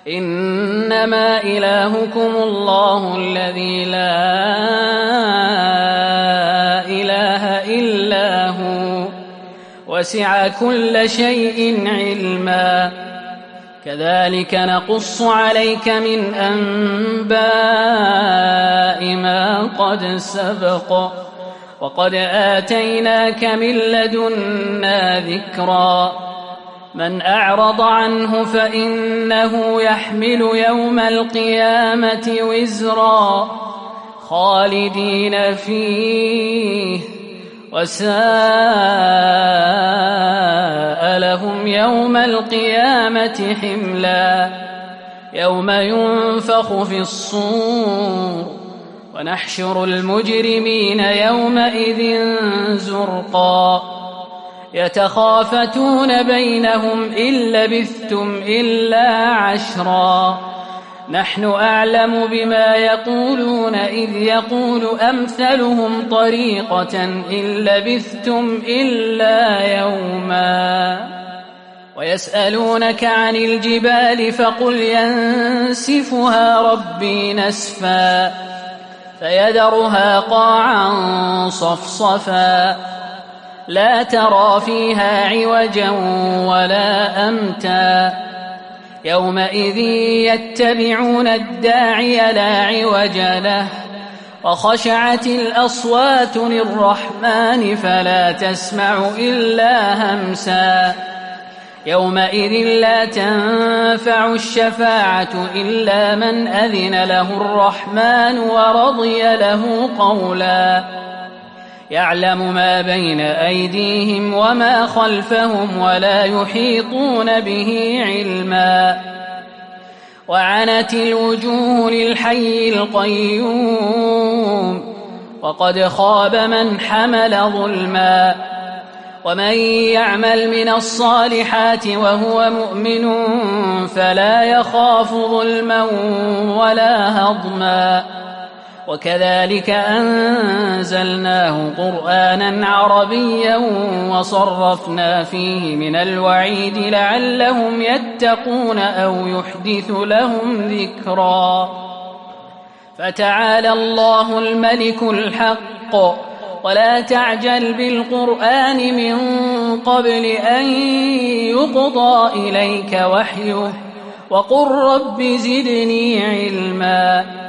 إنما إلهكم الله الذي لا إله إلا هو وسع كل شيء علما كذلك نقص عليك من أنباء ما قد سبق وقد آتيناك من لدنا ذكرا من أعرض عنه فإنه يحمل يوم القيامة وزرا خالدين فيه وساء لهم يوم القيامة حملا يوم ينفخ في الصور ونحشر المجرمين يومئذ زرقا يتخافتون بينهم إن لبثتم إلا عشرا نحن أعلم بما يقولون إذ يقول أمثلهم طريقة إن لبثتم إلا يوما ويسألونك عن الجبال فقل ينسفها ربي نسفا فيذرها قاعا صفصفا لا ترى فيها عوجا ولا أمتا يومئذ يتبعون الداعي لا عوج له وخشعت الأصوات للرحمن فلا تسمع إلا همسا يومئذ لا تنفع الشفاعة إلا من أذن له الرحمن ورضي له قولا يعلم ما بين أيديهم وما خلفهم ولا يحيطون به علما وعنت الوجوه للحي القيوم وقد خاب من حمل ظلما ومن يعمل من الصالحات وهو مؤمن فلا يخاف ظلما ولا هضما وكذلك أنزلناه قرآنا عربيا وصرفنا فيه من الوعيد لعلهم يتقون أو يحدث لهم ذكرا فتعالى الله الملك الحق ولا تعجل بالقرآن من قبل أن يقضى إليك وحيه وقل رب زدني علما